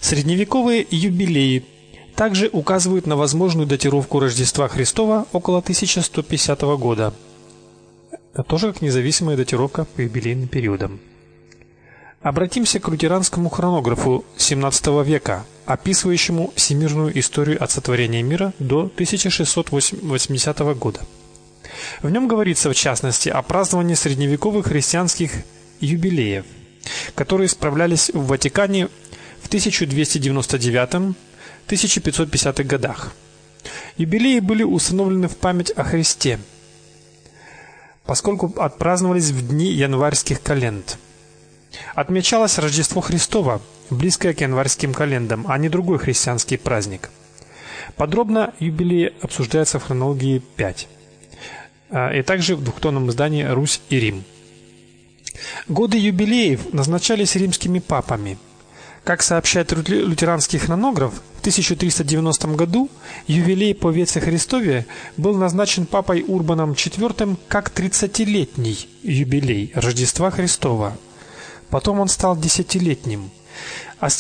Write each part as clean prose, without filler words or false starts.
Средневековые юбилеи также указывают на возможную датировку Рождества Христова около 1150 года. Это тоже как независимая датировка по юбилейным периодам. Обратимся к лютеранскому хронографу XVII века, описывающему всемирную историю от сотворения мира до 1680 года. В нем говорится в частности о праздновании средневековых христианских юбилеев, которые справлялись в Ватикане в 1299-1550 годах. Юбилеи были установлены в память о Христе, поскольку отпраздновались в дни январских календ. Отмечалось Рождество Христово, близкое к январским календам, а не другой христианский праздник. Подробно юбилеи обсуждаются в хронологии 5. И также в двухтомном издании «Русь и Рим». Годы юбилеев назначались римскими папами. Как сообщает лютеранский хронограф, в 1390 году юбилей по Веце Христове был назначен папой Урбаном IV как 30-летний юбилей Рождества Христова. Потом он стал 10-летним. А с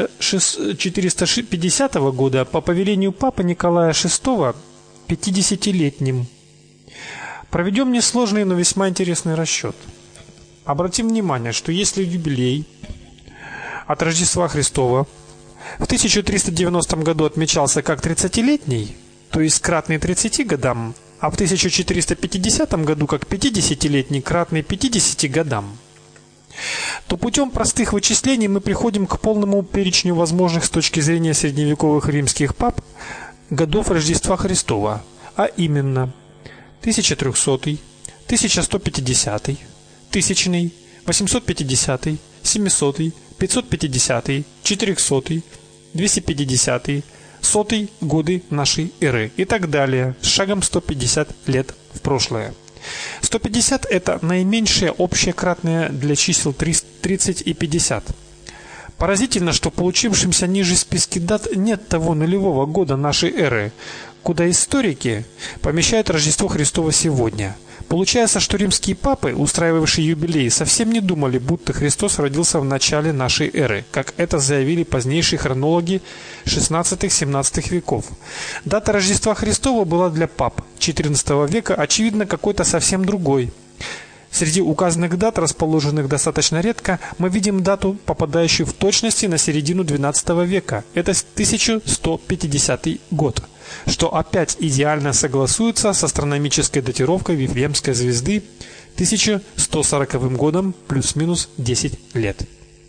1450 года по повелению папы Николая VI 50-летним. Проведем несложный, но весьма интересный расчет. Обратим внимание, что если юбилей от Рождества Христова в 1390 году отмечался как 30-летний, то есть кратный 30 годам, а в 1450 году как 50-летний, кратный 50 годам, то путем простых вычислений мы приходим к полному перечню возможных с точки зрения средневековых римских пап годов Рождества Христова, а именно 1300, 1150, 1000, 850, 700, 550, 400, 250, 100 годы нашей эры и так далее, с шагом 150 лет в прошлое. 150 – это наименьшее общее кратное для чисел 30 и 50. Поразительно, что в получившемся ниже списке дат нет того нулевого года нашей эры, куда историки помещают Рождество Христово сегодня. Получается, что римские папы, устраивавшие юбилеи, совсем не думали, будто Христос родился в начале нашей эры, как это заявили позднейшие хронологи XVI-XVII веков. Дата Рождества Христова была для пап XIV века, очевидно, какой-то совсем другой. Среди указанных дат, расположенных достаточно редко, мы видим дату, попадающую в точности на середину XII века. Это 1150 год, что опять идеально согласуется с астрономической датировкой Вифлеемской звезды 1140 годом плюс-минус 10 лет.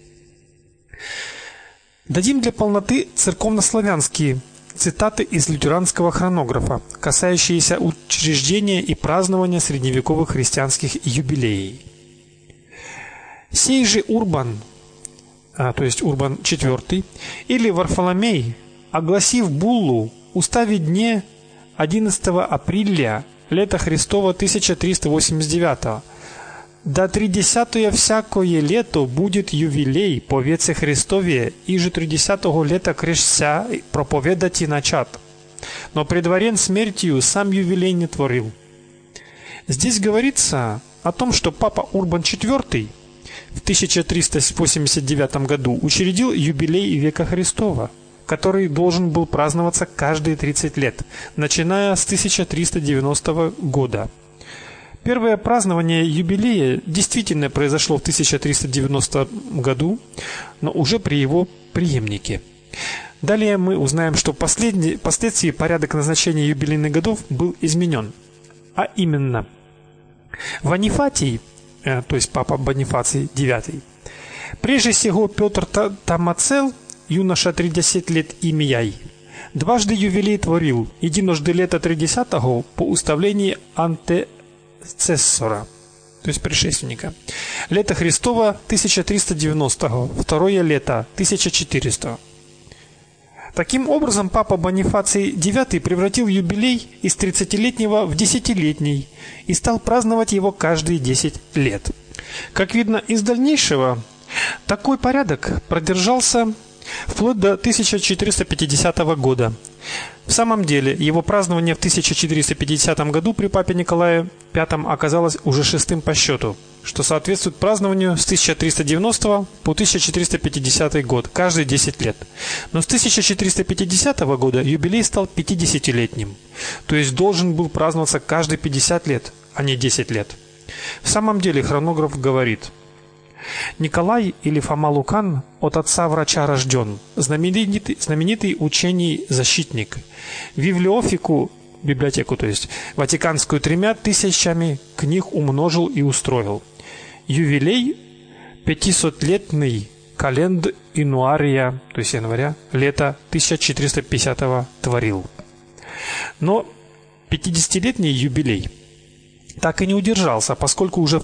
Дадим для полноты церковнославянские цитаты из лютеранского хронографа, касающиеся учреждения и празднования средневековых христианских юбилеев. Сей же Урбан, то есть Урбан IV, или Варфоломей, огласив буллу, устави дне 11 апреля лета Христова 1389, да 30 всякое лето будет ювілей по Веце Христове, и же 30 лета крещся проповедати начат. Но предварен смертью сам ювілей не творил. Здесь говорится о том, что папа Урбан IV в 1389 году учредил юбилей века Христова, который должен был праздноваться каждые 30 лет, начиная с 1390 года. Первое празднование юбилея действительно произошло в 1390 году, но уже при его преемнике. Далее мы узнаем, что впоследствии порядок назначения юбилейных годов был изменен. А именно, Ванифатий, то есть папа Бонифаций IX, прежде всего Петр Тамацел, юноша 30 лет имяй, дважды ювілей творил, единожды лета 30-го по уставлении антецессора, то есть предшественника. Лето Христово 1390-го, второе лето 1400. Таким образом, папа Бонифаций IX превратил юбилей из 30-летнего в 10-летний и стал праздновать его каждые 10 лет. Как видно из дальнейшего, такой порядок продержался вплоть до 1450 года. В самом деле, его празднование в 1450 году при папе Николае V оказалось уже шестым по счету, что соответствует празднованию с 1390 по 1450 год, каждые 10 лет. Но с 1450 года юбилей стал 50-летним, то есть должен был праздноваться каждые 50 лет, а не 10 лет. В самом деле хронограф говорит: Николай или Фома Лукан от отца врача рожден, знаменитый учений защитник, библиотеку, то есть Ватиканскую 3000 книг умножил и устроил. Ювелей 500-летний календ януария, то есть января, лета 1450 творил. Но 50-летний юбилей так и не удержался, поскольку уже в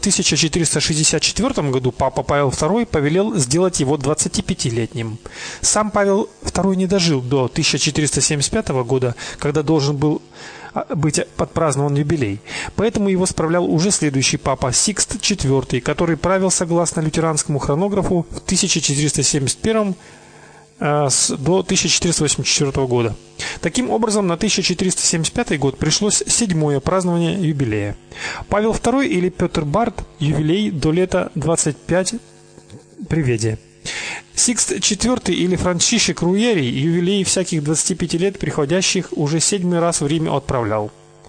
1464 году папа Павел II повелел сделать его 25-летним. Сам Павел II не дожил до 1475 года, когда должен был быть отпразднован юбилей. Поэтому его справлял уже следующий папа Сикст IV, который правил согласно лютеранскому хронографу в 1471 до 1484 года. Таким образом, на 1475 год пришлось 7-е празднование юбилея. Павел II или Петр Барт юбилей до лета 25 приведе. Сикст IV или Францишек Руерий юбилей всяких 25 лет приходящих уже 7-й раз в Риме отправлял.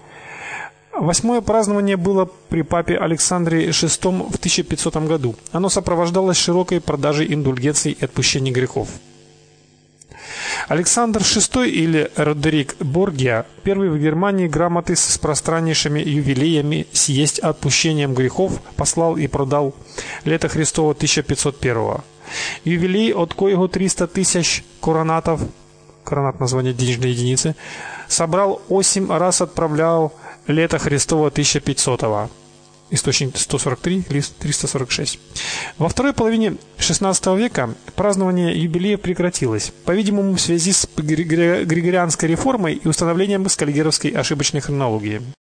8-е празднование было при папе Александре VI в 1500 году. Оно сопровождалось широкой продажей индульгенций и отпущения грехов. Александр VI или Родерик Боргия, первый в Германии грамоты с пространнейшими юбилеями съесть отпущением грехов послал и продал лето Христово 1501. Юбилей, от коего 300 тысяч коронатов, коронат название денежной единицы, собрал 8 раз отправлял лето Христово 1500. Источник 143, лист 346. Во второй половине XVI века празднование юбилея прекратилось, по-видимому, в связи с Григорианской реформой и установлением скальгеровской ошибочной хронологии.